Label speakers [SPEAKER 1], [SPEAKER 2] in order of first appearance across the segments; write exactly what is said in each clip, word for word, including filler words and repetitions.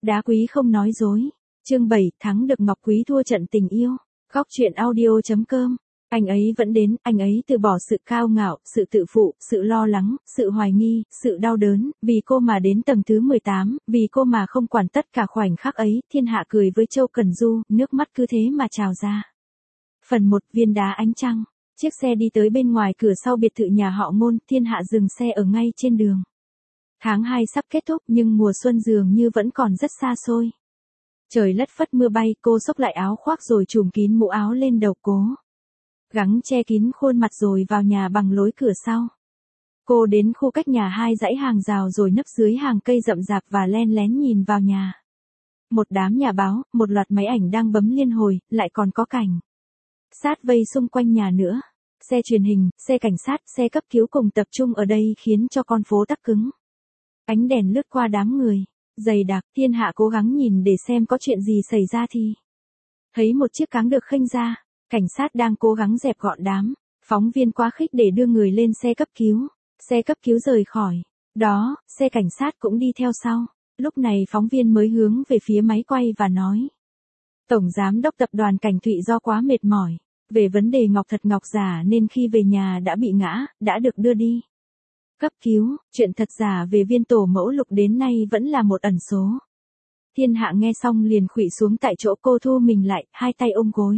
[SPEAKER 1] Đá quý không nói dối. Chương bảy, thắng được ngọc quý thua trận tình yêu. Góc truyện audio.com. Anh ấy vẫn đến, anh ấy từ bỏ sự cao ngạo, sự tự phụ, sự lo lắng, sự hoài nghi, sự đau đớn, vì cô mà đến tầng thứ mười tám, vì cô mà không quản tất cả khoảnh khắc ấy, thiên hạ cười với Châu Cần Du, nước mắt cứ thế mà trào ra. Phần một, viên đá ánh trăng. Chiếc xe đi tới bên ngoài cửa sau biệt thự nhà họ Ngôn, thiên hạ dừng xe ở ngay trên đường. Tháng hai sắp kết thúc nhưng mùa xuân dường như vẫn còn rất xa xôi. Trời lất phất mưa bay, cô xốc lại áo khoác rồi trùm kín mũ áo lên đầu cố. Gắng che kín khuôn mặt rồi vào nhà bằng lối cửa sau. Cô đến khu cách nhà hai dãy hàng rào rồi nấp dưới hàng cây rậm rạp và len lén nhìn vào nhà. Một đám nhà báo, một loạt máy ảnh đang bấm liên hồi, lại còn có cảnh sát vây xung quanh nhà nữa. Xe truyền hình, xe cảnh sát, xe cấp cứu cùng tập trung ở đây khiến cho con phố tắc cứng. Ánh đèn lướt qua đám người, dày đặc, thiên hạ cố gắng nhìn để xem có chuyện gì xảy ra thì thấy một chiếc cáng được khênh ra, cảnh sát đang cố gắng dẹp gọn đám, phóng viên quá khích để đưa người lên xe cấp cứu, xe cấp cứu rời khỏi, đó, xe cảnh sát cũng đi theo sau, lúc này phóng viên mới hướng về phía máy quay và nói. Tổng giám đốc tập đoàn Cảnh Thụy do quá mệt mỏi, về vấn đề ngọc thật ngọc giả nên khi về nhà đã bị ngã, đã được đưa đi cấp cứu, chuyện thật giả về viên tổ mẫu lục đến nay vẫn là một ẩn số. Thiên hạ nghe xong liền khuỵu xuống tại chỗ, cô thu mình lại, hai tay ôm gối.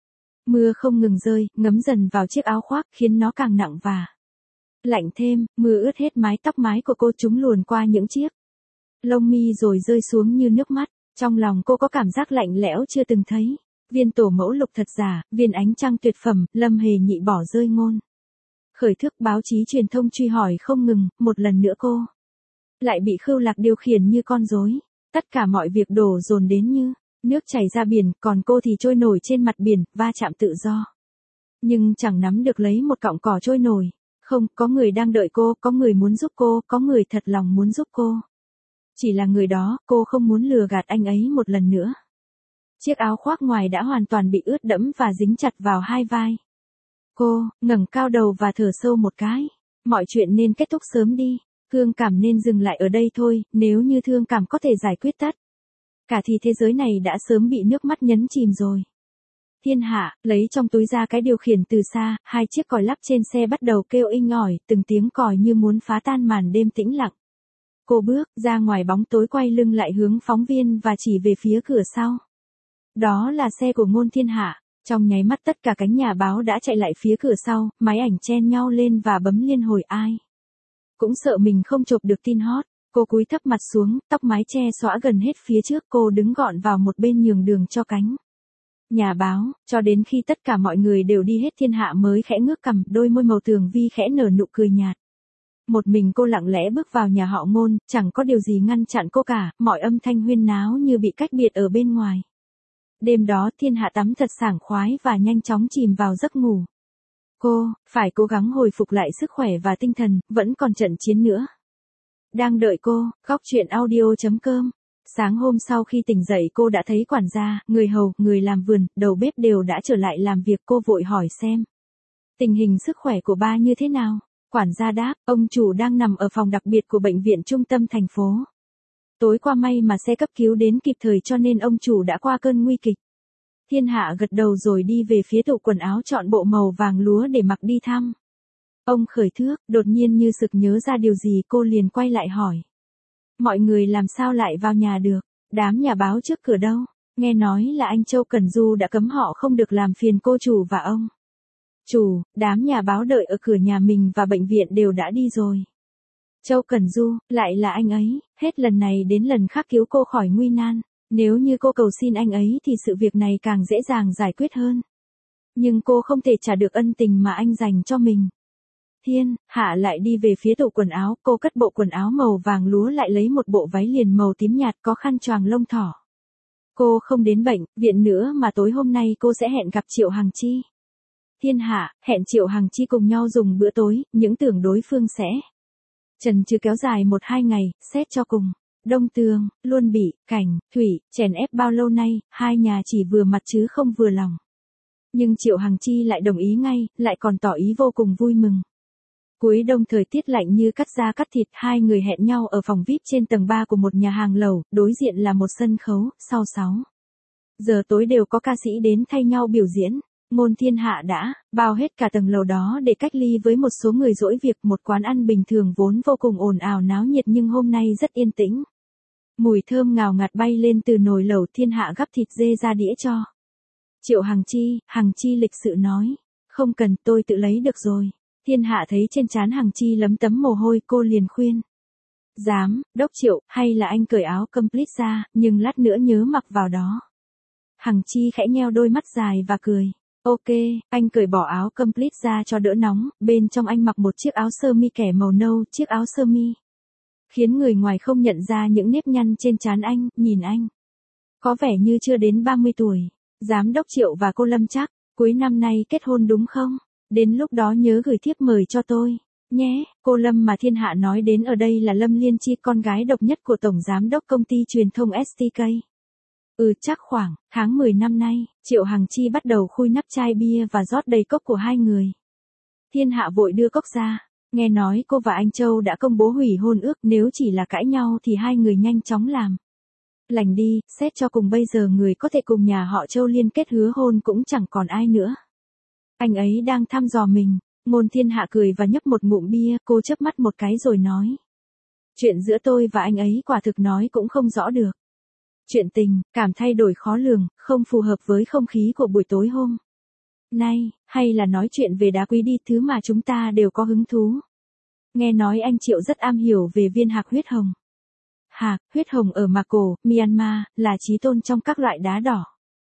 [SPEAKER 1] Mưa không ngừng rơi, ngấm dần vào chiếc áo khoác khiến nó càng nặng và lạnh thêm, mưa ướt hết mái tóc mái của cô, chúng luồn qua những chiếc lông mi rồi rơi xuống như nước mắt. Trong lòng cô có cảm giác lạnh lẽo chưa từng thấy. Viên tổ mẫu lục thật giả, viên ánh trăng tuyệt phẩm, Lâm Hề Nhị bỏ rơi ngôn. Khởi thức báo chí truyền thông truy hỏi không ngừng, một lần nữa cô lại bị Khưu Lạc điều khiển như con rối. Tất cả mọi việc đổ dồn đến như nước chảy ra biển, còn cô thì trôi nổi trên mặt biển, va chạm tự do. Nhưng chẳng nắm được lấy một cọng cỏ trôi nổi. Không, có người đang đợi cô, có người muốn giúp cô, có người thật lòng muốn giúp cô. Chỉ là người đó, cô không muốn lừa gạt anh ấy một lần nữa. Chiếc áo khoác ngoài đã hoàn toàn bị ướt đẫm và dính chặt vào hai vai. Cô ngẩng cao đầu và thở sâu một cái. Mọi chuyện nên kết thúc sớm đi. Thương cảm nên dừng lại ở đây thôi. Nếu như thương cảm có thể giải quyết tất cả thì thế giới này đã sớm bị nước mắt nhấn chìm rồi. Thiên hạ lấy trong túi ra cái điều khiển từ xa. Hai chiếc còi lắp trên xe bắt đầu kêu inh ỏi, từng tiếng còi như muốn phá tan màn đêm tĩnh lặng. Cô bước ra ngoài bóng tối, quay lưng lại hướng phóng viên và chỉ về phía cửa sau. Đó là xe của Ngôn Thiên Hạ. Trong nháy mắt tất cả cánh nhà báo đã chạy lại phía cửa sau, máy ảnh chen nhau lên và bấm liên hồi, ai cũng sợ mình không chộp được tin hot. Cô cúi thấp mặt xuống, tóc mái che xõa gần hết phía trước, cô đứng gọn vào một bên nhường đường cho cánh nhà báo, cho đến khi tất cả mọi người đều đi hết Thiên Hạ mới khẽ ngước cằm, đôi môi màu tường vi khẽ nở nụ cười nhạt. Một mình cô lặng lẽ bước vào nhà họ Ngôn, chẳng có điều gì ngăn chặn cô cả, mọi âm thanh huyên náo như bị cách biệt ở bên ngoài. Đêm đó Thiên Hạ tắm thật sảng khoái và nhanh chóng chìm vào giấc ngủ. Cô phải cố gắng hồi phục lại sức khỏe và tinh thần, vẫn còn trận chiến nữa đang đợi cô. Góc truyện audio.com. Sáng hôm sau khi tỉnh dậy cô đã thấy quản gia, người hầu, người làm vườn, đầu bếp đều đã trở lại làm việc. Cô vội hỏi xem tình hình sức khỏe của ba như thế nào. Quản gia đáp, ông chủ đang nằm ở phòng đặc biệt của bệnh viện trung tâm thành phố. Tối qua may mà xe cấp cứu đến kịp thời cho nên ông chủ đã qua cơn nguy kịch. Thiên Hạ gật đầu rồi đi về phía tủ quần áo chọn bộ màu vàng lúa để mặc đi thăm ông Khởi Thước. Đột nhiên như sực nhớ ra điều gì, cô liền quay lại hỏi. Mọi người làm sao lại vào nhà được? Đám nhà báo trước cửa đâu? Nghe nói là anh Châu Cần Du đã cấm họ không được làm phiền cô chủ và ông chủ. Đám nhà báo đợi ở cửa nhà mình và bệnh viện đều đã đi rồi. Châu Cần Du, lại là anh ấy, hết lần này đến lần khác cứu cô khỏi nguy nan. Nếu như cô cầu xin anh ấy thì sự việc này càng dễ dàng giải quyết hơn. Nhưng cô không thể trả được ân tình mà anh dành cho mình. Thiên Hạ lại đi về phía tủ quần áo, cô cất bộ quần áo màu vàng lúa lại lấy một bộ váy liền màu tím nhạt có khăn choàng lông thỏ. Cô không đến bệnh viện nữa mà tối hôm nay cô sẽ hẹn gặp Triệu Hằng Chi. Thiên Hạ hẹn Triệu Hằng Chi cùng nhau dùng bữa tối, những tưởng đối phương sẽ chần chừ kéo dài một hai ngày, xét cho cùng. Đông Tường luôn bị Cảnh Thụy chèn ép bao lâu nay, hai nhà chỉ vừa mặt chứ không vừa lòng. Nhưng Triệu Hằng Chi lại đồng ý ngay, lại còn tỏ ý vô cùng vui mừng. Cuối đông thời tiết lạnh như cắt da cắt thịt, hai người hẹn nhau ở phòng vi ai pi trên tầng ba của một nhà hàng lẩu, đối diện là một sân khấu, sau sáu giờ tối đều có ca sĩ đến thay nhau biểu diễn. Ngôn Thiên Hạ đã bao hết cả tầng lầu đó để cách ly với một số người dỗi việc. Một quán ăn bình thường vốn vô cùng ồn ào náo nhiệt nhưng hôm nay rất yên tĩnh. Mùi thơm ngào ngạt bay lên từ nồi lẩu. Thiên Hạ gắp thịt dê ra đĩa cho Triệu Hằng Chi. Hằng Chi lịch sự nói, không cần, tôi tự lấy được rồi. Thiên Hạ thấy trên trán Hằng Chi lấm tấm mồ hôi, cô liền khuyên. Dám, đốc Triệu, hay là anh cởi áo complete ra, nhưng lát nữa nhớ mặc vào đó. Hằng Chi khẽ nheo đôi mắt dài và cười. Ok, anh cởi bỏ áo complete ra cho đỡ nóng, bên trong anh mặc một chiếc áo sơ mi kẻ màu nâu, chiếc áo sơ mi khiến người ngoài không nhận ra những nếp nhăn trên trán anh. Nhìn anh có vẻ như chưa đến ba mươi tuổi. Giám đốc Triệu và cô Lâm chắc, cuối năm nay kết hôn đúng không? Đến lúc đó nhớ gửi thiếp mời cho tôi, nhé. Cô Lâm mà Thiên Hạ nói đến ở đây là Lâm Liên Chi, con gái độc nhất của Tổng Giám đốc Công ty Truyền thông ét tê ca. Ừ, chắc khoảng tháng mười năm nay, Triệu Hằng Chi bắt đầu khui nắp chai bia và rót đầy cốc của hai người. Thiên Hạ vội đưa cốc ra. Nghe nói cô và anh Châu đã công bố hủy hôn ước, nếu chỉ là cãi nhau thì hai người nhanh chóng làm lành đi. Xét cho cùng bây giờ người có thể cùng nhà họ Châu liên kết hứa hôn cũng chẳng còn ai nữa. Anh ấy đang thăm dò mình. Ngôn Thiên Hạ cười và nhấp một ngụm bia. Cô chớp mắt một cái rồi nói, chuyện giữa tôi và anh ấy quả thực nói cũng không rõ được. Chuyện tình cảm thay đổi khó lường, không phù hợp với không khí của buổi tối hôm nay. Hay là nói chuyện về đá quý đi, thứ mà chúng ta đều có hứng thú. Nghe nói anh Triệu rất am hiểu về viên hạc huyết hồng. Hạc huyết hồng ở Mako, Myanmar, là chí tôn trong các loại đá đỏ.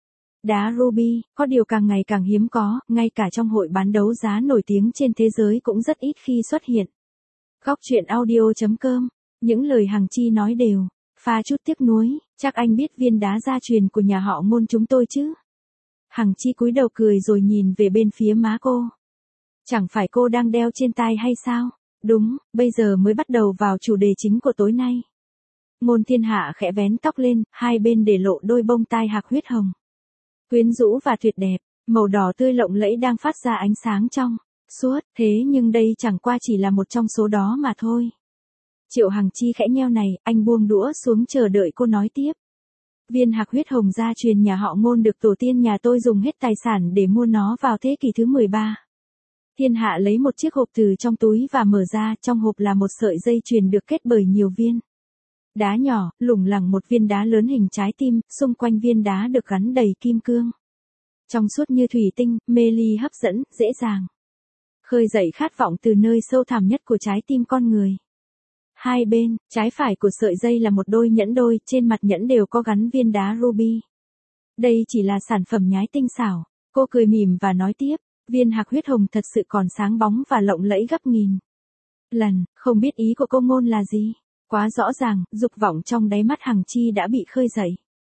[SPEAKER 1] Đá ruby, có điều càng ngày càng hiếm có, ngay cả trong hội bán đấu giá nổi tiếng trên thế giới cũng rất ít khi xuất hiện. Góc truyện audio chấm com, những lời Hằng Chi nói đều pha chút tiếc nuối. Chắc anh biết viên đá gia truyền của nhà họ Ngôn chúng tôi chứ? Hằng Chi cúi đầu cười rồi nhìn về bên phía má cô. Chẳng phải cô đang đeo trên tai hay sao? Đúng, bây giờ mới bắt đầu vào chủ đề chính của tối nay. Ngôn Thiên Hạ khẽ vén tóc lên, hai bên để lộ đôi bông tai hạc huyết hồng. Quyến rũ và tuyệt đẹp, màu đỏ tươi lộng lẫy đang phát ra ánh sáng trong suốt, thế nhưng đây chẳng qua chỉ là một trong số đó mà thôi. Triệu Hằng Chi khẽ nheo này, anh buông đũa xuống chờ đợi cô nói tiếp. Viên hạc huyết hồng gia truyền nhà họ Ngôn được tổ tiên nhà tôi dùng hết tài sản để mua nó vào thế kỷ thứ mười ba. Thiên Hạ lấy một chiếc hộp từ trong túi và mở ra, trong hộp là một sợi dây chuyền được kết bởi nhiều viên đá nhỏ, lủng lẳng một viên đá lớn hình trái tim, xung quanh viên đá được gắn đầy kim cương. Trong suốt như thủy tinh, mê ly hấp dẫn, dễ dàng khơi dậy khát vọng từ nơi sâu thẳm nhất của trái tim con người. Hai bên, trái phải của sợi dây là một đôi nhẫn đôi, trên mặt nhẫn đều có gắn viên đá ruby. Đây chỉ là sản phẩm nhái tinh xảo. Cô cười mỉm và nói tiếp, viên hạc huyết hồng thật sự còn sáng bóng và lộng lẫy gấp nghìn lần. Không biết ý của cô Ngôn là gì? Quá rõ ràng, dục vọng trong đáy mắt Hằng Chi đã bị khơi dậy.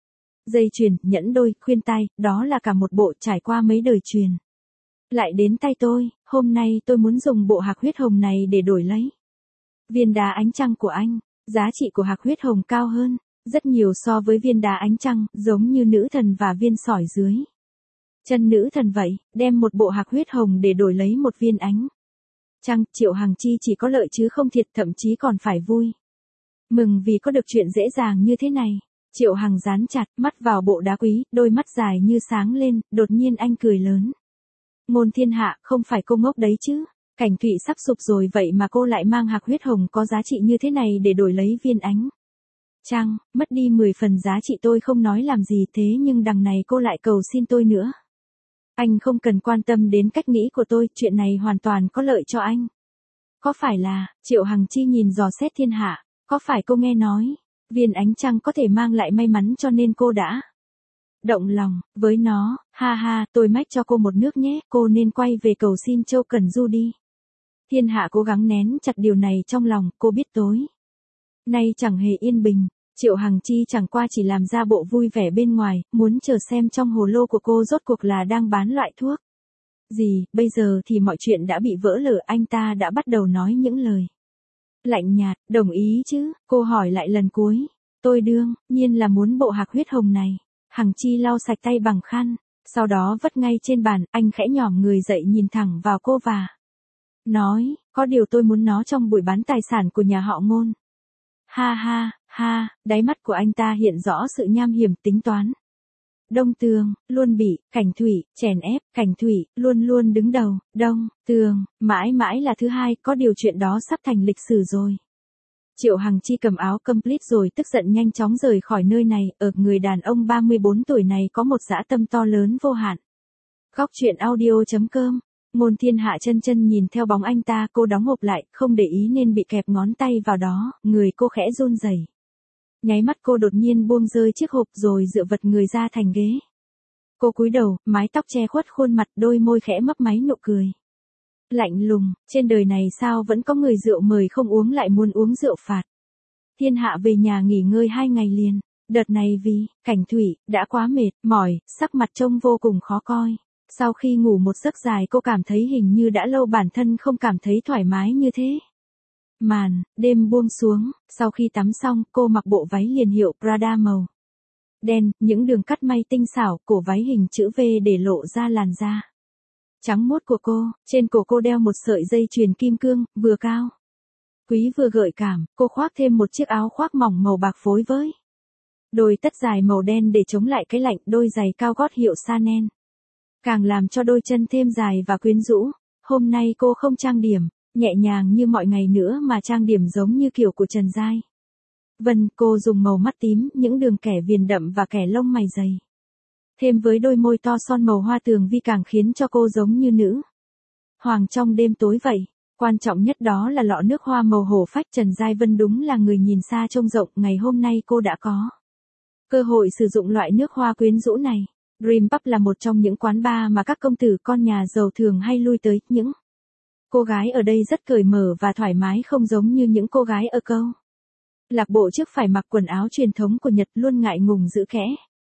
[SPEAKER 1] Dây chuyền, nhẫn đôi, khuyên tai, đó là cả một bộ trải qua mấy đời truyền lại đến tay tôi. Hôm nay tôi muốn dùng bộ hạc huyết hồng này để đổi lấy viên đá ánh trăng của anh. Giá trị của hạc huyết hồng cao hơn rất nhiều so với viên đá ánh trăng, giống như nữ thần và viên sỏi dưới chân nữ thần vậy, đem một bộ hạc huyết hồng để đổi lấy một viên ánh trăng. Triệu Hằng Chi chỉ có lợi chứ không thiệt, thậm chí còn phải vui mừng vì có được chuyện dễ dàng như thế này. Triệu Hằng dán chặt mắt vào bộ đá quý, đôi mắt dài như sáng lên, đột nhiên anh cười lớn. Ngôn Thiên Hạ, không phải cô ngốc đấy chứ? Cảnh Thụy sắp sụp rồi vậy mà cô lại mang hạc huyết hồng có giá trị như thế này để đổi lấy viên ánh trăng, mất đi mười phần giá trị tôi không nói làm gì, thế nhưng đằng này cô lại cầu xin tôi nữa. Anh không cần quan tâm đến cách nghĩ của tôi, chuyện này hoàn toàn có lợi cho anh. Có phải là, Triệu Hằng Chi nhìn dò xét Thiên Hạ, có phải cô nghe nói, viên ánh trăng có thể mang lại may mắn cho nên cô đã động lòng với nó? Ha ha, tôi mách cho cô một nước nhé, cô nên quay về cầu xin Châu Cần Du đi. Thiên Hạ cố gắng nén chặt điều này trong lòng, cô biết tối nay chẳng hề yên bình. Triệu Hằng Chi chẳng qua chỉ làm ra bộ vui vẻ bên ngoài, muốn chờ xem trong hồ lô của cô rốt cuộc là đang bán loại thuốc gì. Bây giờ thì mọi chuyện đã bị vỡ lở, anh ta đã bắt đầu nói những lời lạnh nhạt. Đồng ý chứ? Cô hỏi lại lần cuối. Tôi đương nhiên là muốn bộ hạc huyết hồng này. Hằng Chi lau sạch tay bằng khăn, sau đó vất ngay trên bàn. Anh khẽ nhỏm người dậy nhìn thẳng vào cô và nói, Có điều tôi muốn nó trong buổi bán tài sản của nhà họ Ngôn. Ha ha, ha, đáy mắt của anh ta hiện rõ sự nham hiểm tính toán. Đông Tường, luôn bị, Cảnh Thủy, chèn ép, Cảnh Thủy, luôn luôn đứng đầu, Đông, Tường, mãi mãi là thứ hai, có điều chuyện đó sắp thành lịch sử rồi. Triệu Hằng Chi cầm áo complete rồi tức giận nhanh chóng rời khỏi nơi này, ở người đàn ông ba mươi bốn tuổi này có một dã tâm to lớn vô hạn. Góc truyện audio chấm com. Ngôn Thiên Hạ chân chân nhìn theo bóng anh ta, cô đóng hộp lại, không để ý nên bị kẹp ngón tay vào đó, người cô khẽ run rẩy. Nháy mắt cô đột nhiên buông rơi chiếc hộp rồi dựa vật người ra thành ghế. Cô cúi đầu, mái tóc che khuất khuôn mặt, đôi môi khẽ mấp máy nụ cười. Lạnh lùng, trên đời này sao vẫn có người rượu mời không uống lại muốn uống rượu phạt. Thiên Hạ về nhà nghỉ ngơi hai ngày liền, đợt này vì, Cảnh Thủy, đã quá mệt, mỏi, sắc mặt trông vô cùng khó coi. Sau khi ngủ một giấc dài cô cảm thấy hình như đã lâu bản thân không cảm thấy thoải mái như thế. Màn, đêm buông xuống, sau khi tắm xong cô mặc bộ váy liền hiệu Prada màu đen, những đường cắt may tinh xảo, cổ váy hình chữ V để lộ ra làn da trắng muốt của cô, trên cổ cô đeo một sợi dây chuyền kim cương, vừa cao quý vừa gợi cảm, cô khoác thêm một chiếc áo khoác mỏng màu bạc phối với đôi tất dài màu đen để chống lại cái lạnh, đôi giày cao gót hiệu Chanel. Càng làm cho đôi chân thêm dài và quyến rũ. Hôm nay cô không trang điểm, nhẹ nhàng như mọi ngày nữa mà trang điểm giống như kiểu của Trần Giai Vân. Cô dùng màu mắt tím, những đường kẻ viền đậm và kẻ lông mày dày. Thêm với đôi môi to son màu hoa tường vi càng khiến cho cô giống như nữ hoàng trong đêm tối vậy. Quan trọng nhất đó là lọ nước hoa màu hổ phách. Trần Giai Vân đúng là người nhìn xa trông rộng, ngày hôm nay cô đã có cơ hội sử dụng loại nước hoa quyến rũ này. Dream Pub là một trong những quán bar mà các công tử con nhà giàu thường hay lui tới, những cô gái ở đây rất cởi mở và thoải mái, không giống như những cô gái ở câu lạc bộ trước phải mặc quần áo truyền thống của Nhật, luôn ngại ngùng giữ kẽ.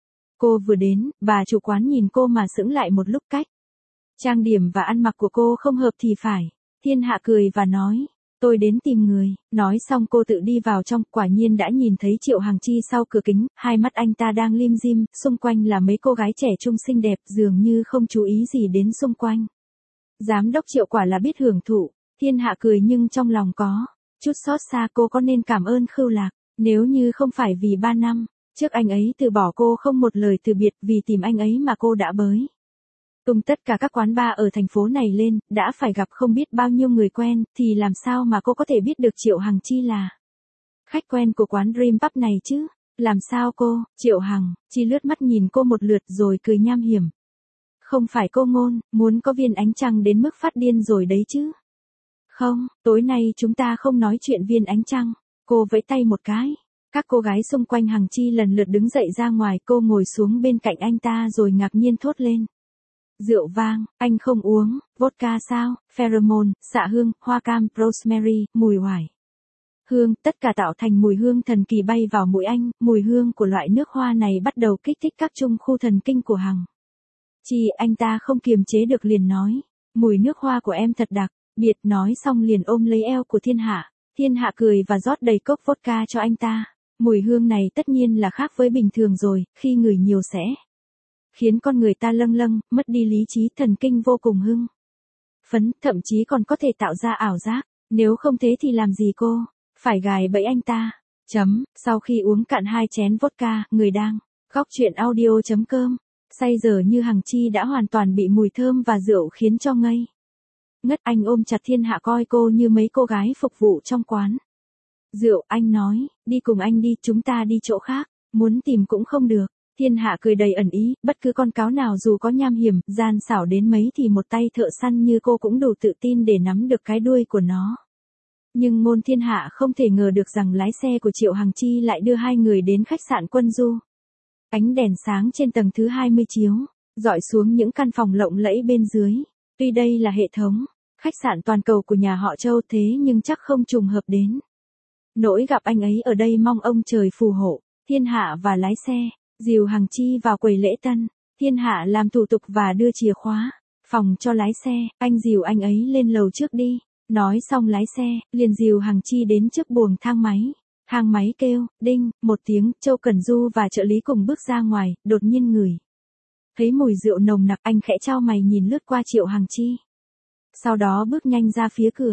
[SPEAKER 1] Cô vừa đến, bà chủ quán nhìn cô mà sững lại một lúc. Cách trang điểm và ăn mặc của cô không hợp thì phải. Thiên Hạ cười và nói, tôi đến tìm người. Nói xong cô tự đi vào trong, quả nhiên đã nhìn thấy Triệu Hằng Chi sau cửa kính, hai mắt anh ta đang lim dim, xung quanh là mấy cô gái trẻ trung xinh đẹp, dường như không chú ý gì đến xung quanh. Giám đốc Triệu quả là biết hưởng thụ. Thiên Hạ cười nhưng trong lòng có chút xót xa. Cô có nên cảm ơn Khưu Lạc, nếu như không phải vì ba năm trước anh ấy từ bỏ cô không một lời từ biệt, vì tìm anh ấy mà cô đã bới tung tất cả các quán bar ở thành phố này lên, đã phải gặp không biết bao nhiêu người quen, thì làm sao mà cô có thể biết được Triệu Hằng Chi là khách quen của quán Dream Pub này chứ? Làm sao cô? Triệu Hằng Chi lướt mắt nhìn cô một lượt rồi cười nham hiểm. Không phải cô Ngôn, muốn có viên ánh trăng đến mức phát điên rồi đấy chứ? Không, tối nay chúng ta không nói chuyện viên ánh trăng. Cô vẫy tay một cái. Các cô gái xung quanh Hằng Chi lần lượt đứng dậy ra ngoài, cô ngồi xuống bên cạnh anh ta rồi ngạc nhiên thốt lên. Rượu vang, anh không uống, vodka sao, pheromone, xạ hương, hoa cam, rosemary, mùi oải hương, tất cả tạo thành mùi hương thần kỳ bay vào mũi anh. Mùi hương của loại nước hoa này bắt đầu kích thích các trung khu thần kinh của Hằng Chi. Anh ta không kiềm chế được liền nói, mùi nước hoa của em thật đặc biệt. Nói xong liền ôm lấy eo của Thiên Hạ. Thiên Hạ cười và rót đầy cốc vodka cho anh ta. Mùi hương này tất nhiên là khác với bình thường rồi, khi ngửi nhiều sẽ khiến con người ta lâng lâng, mất đi lý trí, thần kinh vô cùng hưng phấn, thậm chí còn có thể tạo ra ảo giác. Nếu không thế thì làm gì cô phải gài bẫy anh ta. Chấm. Sau khi uống cạn hai chén vodka, người đang góc truyện audio chấm com say giờ như Hằng Chi đã hoàn toàn bị mùi thơm và rượu khiến cho ngây ngất. Anh ôm chặt Thiên Hạ coi cô như mấy cô gái phục vụ trong quán rượu. Anh nói, đi cùng anh đi, chúng ta đi chỗ khác, muốn tìm cũng không được. Thiên Hạ cười đầy ẩn ý, bất cứ con cáo nào dù có nham hiểm, gian xảo đến mấy thì một tay thợ săn như cô cũng đủ tự tin để nắm được cái đuôi của nó. Nhưng Ngôn Thiên Hạ không thể ngờ được rằng lái xe của Triệu Hằng Chi lại đưa hai người đến khách sạn Quân Du. Ánh đèn sáng trên tầng thứ hai mươi chiếu dọi xuống những căn phòng lộng lẫy bên dưới. Tuy đây là hệ thống khách sạn toàn cầu của nhà họ Châu, thế nhưng chắc không trùng hợp đến nỗi gặp anh ấy ở đây. Mong ông trời phù hộ. Thiên Hạ và lái xe dìu Hằng Chi vào quầy lễ tân. Thiên Hạ làm thủ tục và đưa chìa khóa phòng cho lái xe. Anh dìu anh ấy lên lầu trước đi. Nói xong lái xe liền dìu Hằng Chi đến trước buồng thang máy. Thang máy kêu đinh một tiếng. Châu Cần Du và trợ lý cùng bước ra ngoài. Đột nhiên ngửi thấy mùi rượu nồng nặc, anh khẽ chau mày nhìn lướt qua Triệu Hằng Chi. Sau đó bước nhanh ra phía cửa.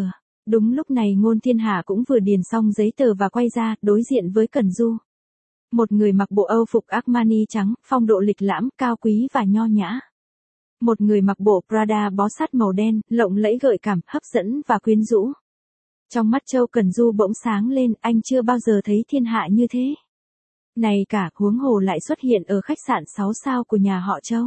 [SPEAKER 1] Đúng lúc này Ngôn Thiên Hạ cũng vừa điền xong giấy tờ và quay ra, đối diện với Cẩn Du. Một người mặc bộ Âu phục Armani trắng, phong độ lịch lãm, cao quý và nho nhã. Một người mặc bộ Prada bó sát màu đen, lộng lẫy gợi cảm, hấp dẫn và quyến rũ. Trong mắt Châu Cẩn Du bỗng sáng lên, anh chưa bao giờ thấy thiên hạ như thế. Này cả, huống hồ lại xuất hiện ở khách sạn sáu sao của nhà họ Châu.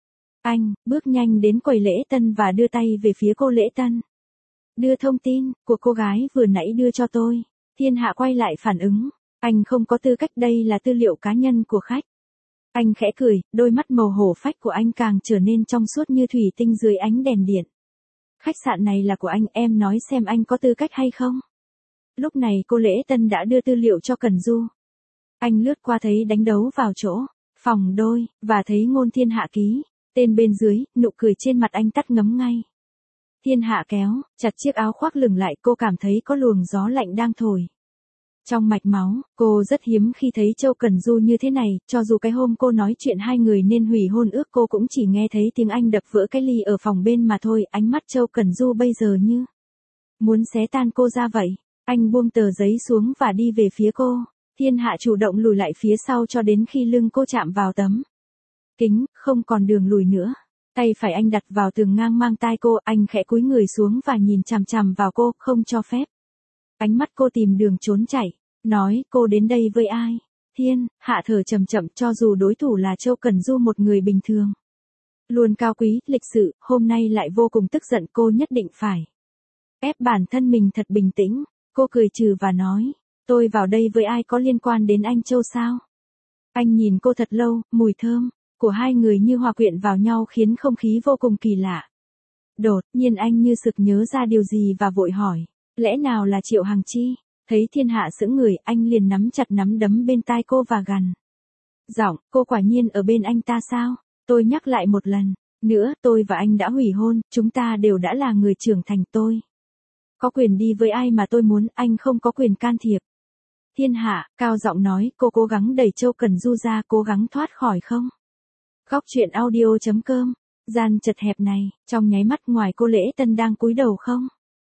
[SPEAKER 1] Anh, bước nhanh đến quầy lễ tân và đưa tay về phía cô lễ tân. Đưa thông tin của cô gái vừa nãy đưa cho tôi. Thiên Hạ quay lại phản ứng. Anh không có tư cách, đây là tư liệu cá nhân của khách. Anh khẽ cười, đôi mắt màu hổ phách của anh càng trở nên trong suốt như thủy tinh dưới ánh đèn điện. Khách sạn này là của anh, em nói xem anh có tư cách hay không? Lúc này cô lễ tân đã đưa tư liệu cho Cẩn Du. Anh lướt qua thấy đánh dấu vào chỗ, phòng đôi, và thấy Ngôn Thiên Hạ ký, tên bên dưới, nụ cười trên mặt anh tắt ngấm ngay. Thiên Hạ kéo chặt chiếc áo khoác lửng lại, cô cảm thấy có luồng gió lạnh đang thổi. Trong mạch máu, cô rất hiếm khi thấy Châu Cẩn Du như thế này, cho dù cái hôm cô nói chuyện hai người nên hủy hôn ước cô cũng chỉ nghe thấy tiếng anh đập vỡ cái ly ở phòng bên mà thôi, ánh mắt Châu Cẩn Du bây giờ như muốn xé tan cô ra vậy. Anh buông tờ giấy xuống và đi về phía cô. Thiên Hạ chủ động lùi lại phía sau cho đến khi lưng cô chạm vào tấm kính, không còn đường lùi nữa. Tay phải anh đặt vào tường ngang mang tai cô, anh khẽ cúi người xuống và nhìn chằm chằm vào cô, không cho phép. Ánh mắt cô tìm đường trốn chạy, nói, cô đến đây với ai? Thiên Hạ thở chậm chậm, cho dù đối thủ là Châu Cẩn Du một người bình thường. Luôn cao quý, lịch sự, hôm nay lại vô cùng tức giận, cô nhất định phải ép bản thân mình thật bình tĩnh. Cô cười trừ và nói, tôi vào đây với ai, có liên quan đến anh Châu sao? Anh nhìn cô thật lâu, mùi thơm của hai người như hòa quyện vào nhau khiến không khí vô cùng kỳ lạ. Đột nhiên anh như sực nhớ ra điều gì và vội hỏi, lẽ nào là Triệu Hằng Chi? Thấy Thiên Hạ sững người, anh liền nắm chặt nắm đấm bên tai cô và gằn giọng, cô quả nhiên ở bên anh ta sao? Tôi nhắc lại một lần nữa, tôi và anh đã hủy hôn, chúng ta đều đã là người trưởng thành, tôi có quyền đi với ai mà tôi muốn, anh không có quyền can thiệp. Thiên Hạ cao giọng nói, cô cố gắng đẩy Châu Cẩn Du ra, cố gắng thoát khỏi không? Góc truyện audio chấm com. Gian chật hẹp này, trong nháy mắt ngoài cô lễ tân đang cúi đầu không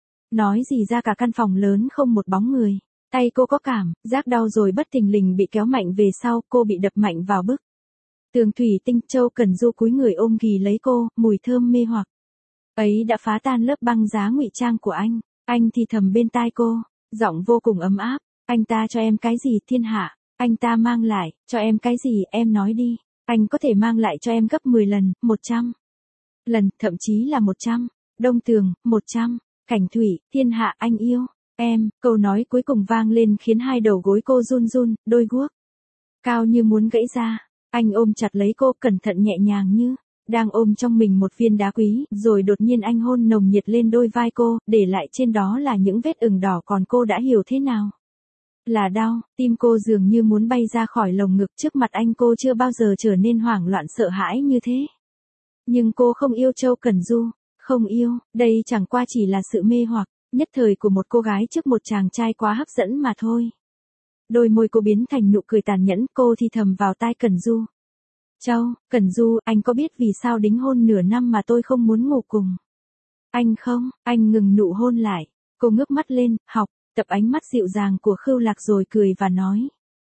[SPEAKER 1] nói gì ra cả căn phòng lớn không một bóng người. Tay cô có cảm giác đau rồi bất thình lình bị kéo mạnh về sau, cô bị đập mạnh vào bức tường thủy tinh. Châu Cẩn Du cúi người ôm ghì lấy cô, mùi thơm mê hoặc ấy đã phá tan lớp băng giá ngụy trang của anh. Anh thì thầm bên tai cô, giọng vô cùng ấm áp, anh ta cho em cái gì? Thiên Hạ, anh ta mang lại cho em cái gì, em nói đi. Anh có thể mang lại cho em gấp mười lần, một trăm lần, thậm chí là một trăm. Đông Tường, một trăm. Cảnh Thủy, Thiên Hạ, anh yêu em. Câu nói cuối cùng vang lên khiến hai đầu gối cô run run, đôi guốc cao như muốn gãy ra. Anh ôm chặt lấy cô, cẩn thận nhẹ nhàng như đang ôm trong mình một viên đá quý, rồi đột nhiên anh hôn nồng nhiệt lên đôi vai cô, để lại trên đó là những vết ửng đỏ, còn cô đã hiểu thế nào là đau. Tim cô dường như muốn bay ra khỏi lồng ngực, trước mặt anh cô chưa bao giờ trở nên hoảng loạn sợ hãi như thế. Nhưng cô không yêu Châu Cẩn Du, không yêu, đây chẳng qua chỉ là sự mê hoặc nhất thời của một cô gái trước một chàng trai quá hấp dẫn mà thôi. Đôi môi cô biến thành nụ cười tàn nhẫn, cô thì thầm vào tai Cẩn Du. Châu, Cẩn Du, anh có biết vì sao đính hôn nửa năm mà tôi không muốn ngủ cùng anh không? Anh ngừng nụ hôn lại. Cô ngước mắt lên, học tập ánh mắt dịu dàng của Khưu Lạc rồi cười và nói.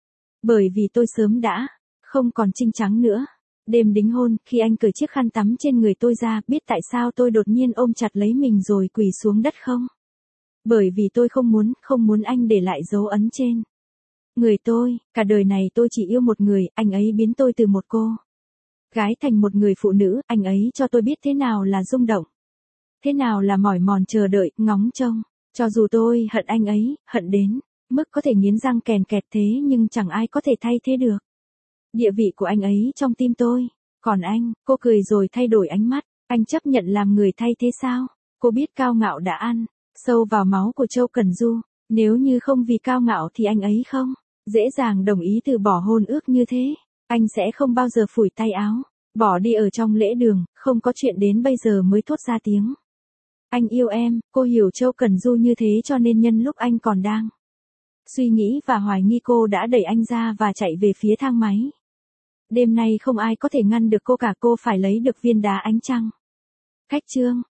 [SPEAKER 1] Bởi vì tôi sớm đã không còn trinh trắng nữa. Đêm đính hôn, khi anh cởi chiếc khăn tắm trên người tôi ra, biết tại sao tôi đột nhiên ôm chặt lấy mình rồi quỳ xuống đất không? Bởi vì tôi không muốn, không muốn anh để lại dấu ấn trên người tôi. Cả đời này tôi chỉ yêu một người, anh ấy biến tôi từ một cô gái thành một người phụ nữ, anh ấy cho tôi biết thế nào là rung động. Thế nào là mỏi mòn chờ đợi, ngóng trông. Cho dù tôi hận anh ấy, hận đến mức có thể nghiến răng kèn kẹt thế nhưng chẳng ai có thể thay thế được địa vị của anh ấy trong tim tôi. Còn anh, cô cười rồi thay đổi ánh mắt, anh chấp nhận làm người thay thế sao? Cô biết cao ngạo đã ăn sâu vào máu của Châu Cẩn Du, nếu như không vì cao ngạo thì anh ấy không dễ dàng đồng ý từ bỏ hôn ước như thế. Anh sẽ không bao giờ phủi tay áo, bỏ đi ở trong lễ đường, không có chuyện đến bây giờ mới thốt ra tiếng. Anh yêu em. Cô hiểu Châu Cẩn Du như thế cho nên nhân lúc anh còn đang suy nghĩ và hoài nghi, cô đã đẩy anh ra và chạy về phía thang máy. Đêm nay không ai có thể ngăn được cô cả, cô phải lấy được viên đá ánh trăng. Khách trương.